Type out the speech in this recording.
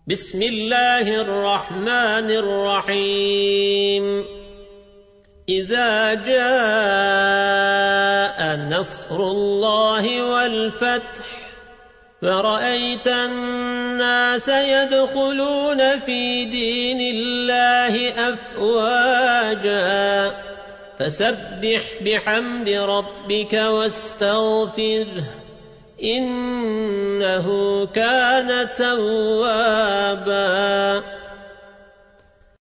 بسم الله الرحمن الرحيم إذا جاء نصر الله والفتح فرأيت الناس يدخلون في دين الله أفواجا فسبح بحمد ربك واستغفره إنه كان توابا